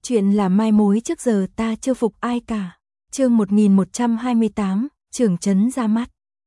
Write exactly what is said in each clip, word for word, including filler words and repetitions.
Chuyện là mai mối trước giờ ta chưa phục ai cả. Chương một nghìn một trăm hai mươi tám, Trưởng trấn ra mắt.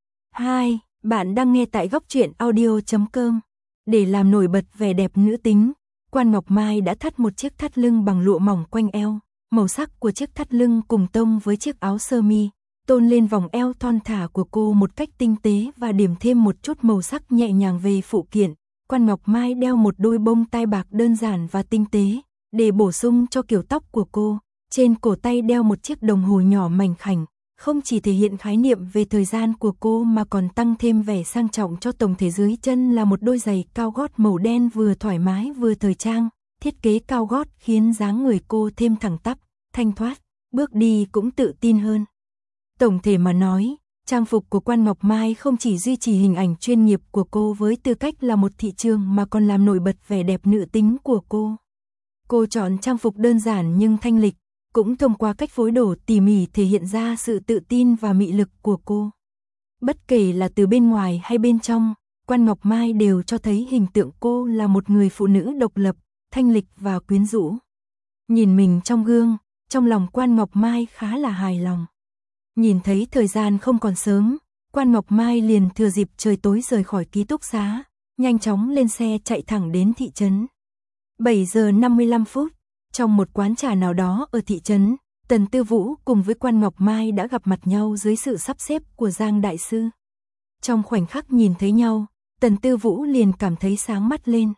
hai. Bạn đang nghe tại góc truyện audio chấm com. Để làm nổi bật vẻ đẹp nữ tính, Quan Ngọc Mai đã thắt một chiếc thắt lưng bằng lụa mỏng quanh eo. Màu sắc của chiếc thắt lưng cùng tông với chiếc áo sơ mi, tôn lên vòng eo thon thả của cô một cách tinh tế và điểm thêm một chút màu sắc nhẹ nhàng về phụ kiện. Quan Ngọc Mai đeo một đôi bông tai bạc đơn giản và tinh tế, để bổ sung cho kiểu tóc của cô. Trên cổ tay đeo một chiếc đồng hồ nhỏ mảnh khảnh, không chỉ thể hiện khái niệm về thời gian của cô mà còn tăng thêm vẻ sang trọng cho tổng thể. Dưới chân là một đôi giày cao gót màu đen vừa thoải mái vừa thời trang. Thiết kế cao gót khiến dáng người cô thêm thẳng tắp, thanh thoát, bước đi cũng tự tin hơn. Tổng thể mà nói, trang phục của Quan Ngọc Mai không chỉ duy trì hình ảnh chuyên nghiệp của cô với tư cách là một thị trường mà còn làm nổi bật vẻ đẹp nữ tính của cô. Cô chọn trang phục đơn giản nhưng thanh lịch, cũng thông qua cách phối đồ tỉ mỉ thể hiện ra sự tự tin và mị lực của cô. Bất kể là từ bên ngoài hay bên trong, Quan Ngọc Mai đều cho thấy hình tượng cô là một người phụ nữ độc lập, thanh lịch và quyến rũ. Nhìn mình trong gương, trong lòng Quan Ngọc Mai khá là hài lòng. Nhìn thấy thời gian không còn sớm, Quan Ngọc Mai liền thừa dịp trời tối rời khỏi ký túc xá, nhanh chóng lên xe chạy thẳng đến thị trấn. bảy giờ năm mươi lăm phút, trong một quán trà nào đó ở thị trấn, Tần Tư Vũ cùng với Quan Ngọc Mai đã gặp mặt nhau dưới sự sắp xếp của Giang đại sư. Trong khoảnh khắc nhìn thấy nhau, Tần Tư Vũ liền cảm thấy sáng mắt lên.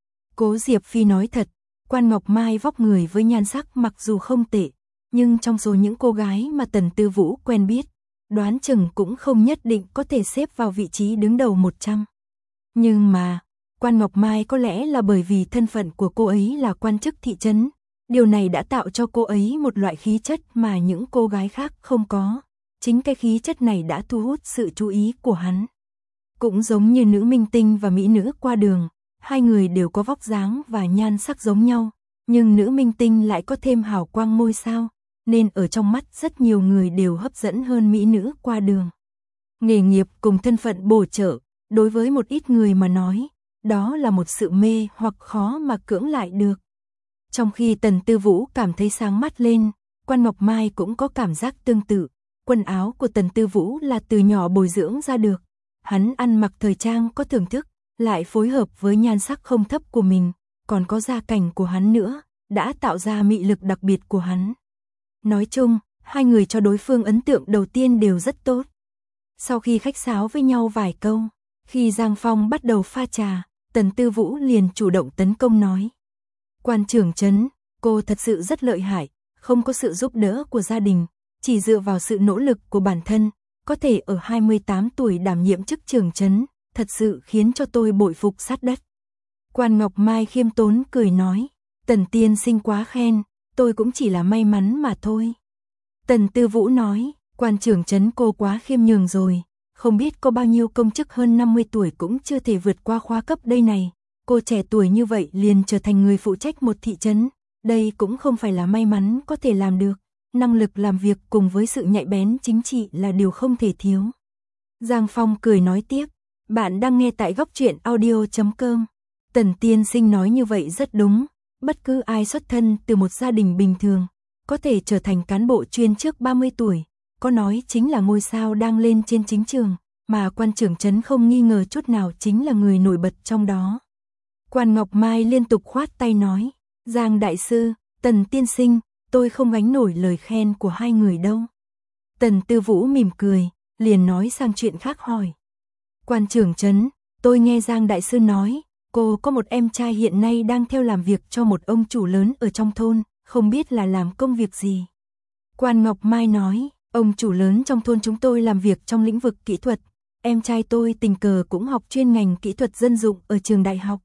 Cố Diệp Phi nói thật, Quan Ngọc Mai vóc người với nhan sắc mặc dù không tệ, nhưng trong số những cô gái mà Tần Tư Vũ quen biết, đoán chừng cũng không nhất định có thể xếp vào vị trí đứng đầu một trăm. Nhưng mà, Quan Ngọc Mai có lẽ là bởi vì thân phận của cô ấy là quan chức thị trấn, điều này đã tạo cho cô ấy một loại khí chất mà những cô gái khác không có. Chính cái khí chất này đã thu hút sự chú ý của hắn. Cũng giống như nữ minh tinh và mỹ nữ qua đường, hai người đều có vóc dáng và nhan sắc giống nhau, nhưng nữ minh tinh lại có thêm hào quang ngôi sao, nên ở trong mắt rất nhiều người đều hấp dẫn hơn mỹ nữ qua đường. Nghề nghiệp cùng thân phận bổ trợ, đối với một ít người mà nói, đó là một sự mê hoặc khó mà cưỡng lại được. Trong khi Tần Tư Vũ cảm thấy sáng mắt lên, Quan Ngọc Mai cũng có cảm giác tương tự. Quần áo của Tần Tư Vũ là từ nhỏ bồi dưỡng ra được. Hắn ăn mặc thời trang có thưởng thức, lại phối hợp với nhan sắc không thấp của mình, còn có gia cảnh của hắn nữa, đã tạo ra mị lực đặc biệt của hắn. Nói chung, hai người cho đối phương ấn tượng đầu tiên đều rất tốt. Sau khi khách sáo với nhau vài câu, khi Giang Phong bắt đầu pha trà, Tần Tư Vũ liền chủ động tấn công nói: Quan trưởng trấn, cô thật sự rất lợi hại, không có sự giúp đỡ của gia đình, chỉ dựa vào sự nỗ lực của bản thân, có thể ở hai mươi tám tuổi đảm nhiệm chức trưởng trấn, thật sự khiến cho tôi bội phục sát đất. Quan Ngọc Mai khiêm tốn cười nói: Tần tiên sinh quá khen, tôi cũng chỉ là may mắn mà thôi. Tần Tư Vũ nói: Quan trưởng trấn cô quá khiêm nhường rồi, không biết có bao nhiêu công chức hơn năm mươi tuổi cũng chưa thể vượt qua khóa cấp đây này. Cô trẻ tuổi như vậy liền trở thành người phụ trách một thị trấn, đây cũng không phải là may mắn có thể làm được. Năng lực làm việc cùng với sự nhạy bén chính trị là điều không thể thiếu. Giang Phong cười nói tiếp: Bạn đang nghe tại góc truyện audio chấm com. Tần tiên sinh nói như vậy rất đúng. Bất cứ ai xuất thân từ một gia đình bình thường, có thể trở thành cán bộ chuyên trước ba mươi tuổi, có nói chính là ngôi sao đang lên trên chính trường, mà quan trưởng trấn không nghi ngờ chút nào chính là người nổi bật trong đó. Quan Ngọc Mai liên tục khoát tay nói: Giang đại sư, Tần tiên sinh, tôi không gánh nổi lời khen của hai người đâu. Tần Tư Vũ mỉm cười, liền nói sang chuyện khác hỏi: Quan trưởng trấn, tôi nghe Giang đại sư nói, cô có một em trai hiện nay đang theo làm việc cho một ông chủ lớn ở trong thôn, không biết là làm công việc gì. Quan Ngọc Mai nói: Ông chủ lớn trong thôn chúng tôi làm việc trong lĩnh vực kỹ thuật, em trai tôi tình cờ cũng học chuyên ngành kỹ thuật dân dụng ở trường đại học.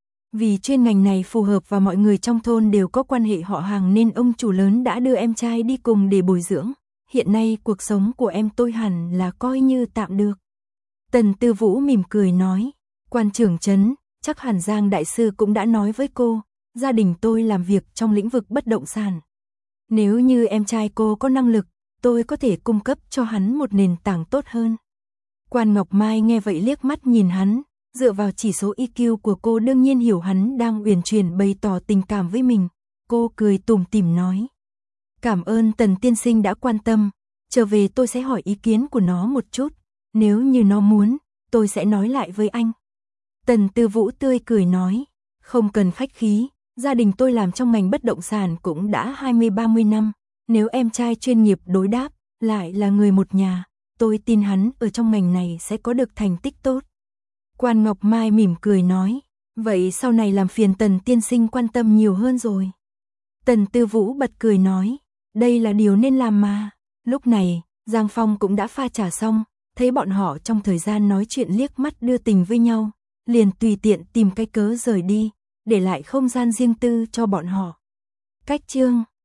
Vì chuyên ngành này phù hợp và mọi người trong thôn đều có quan hệ họ hàng nên ông chủ lớn đã đưa em trai đi cùng để bồi dưỡng. Hiện nay cuộc sống của em tôi hẳn là coi như tạm được. Tần Tư Vũ mỉm cười nói: Quan trưởng trấn, chắc hẳn Giang đại sư cũng đã nói với cô, gia đình tôi làm việc trong lĩnh vực bất động sản. Nếu như em trai cô có năng lực, tôi có thể cung cấp cho hắn một nền tảng tốt hơn. Quan Ngọc Mai nghe vậy liếc mắt nhìn hắn, dựa vào chỉ số i kiu của cô đương nhiên hiểu hắn đang uyển chuyển bày tỏ tình cảm với mình. Cô cười tủm tỉm nói. Cảm ơn Tần tiên sinh đã quan tâm, trở về tôi sẽ hỏi ý kiến của nó một chút, nếu như nó muốn, tôi sẽ nói lại với anh. Tần Tư Vũ tươi cười nói, không cần khách khí, gia đình tôi làm trong ngành bất động sản cũng đã hai mươi ba mươi năm, nếu em trai chuyên nghiệp đối đáp, lại là người một nhà, tôi tin hắn ở trong ngành này sẽ có được thành tích tốt. Quan Ngọc Mai mỉm cười nói, vậy sau này làm phiền Tần tiên sinh quan tâm nhiều hơn rồi. Tần Tư Vũ bật cười nói, đây là điều nên làm mà. Lúc này, Giang Phong cũng đã pha trà xong, thấy bọn họ trong thời gian nói chuyện liếc mắt đưa tình với nhau, liền tùy tiện tìm cái cớ rời đi, để lại không gian riêng tư cho bọn họ. Cách chương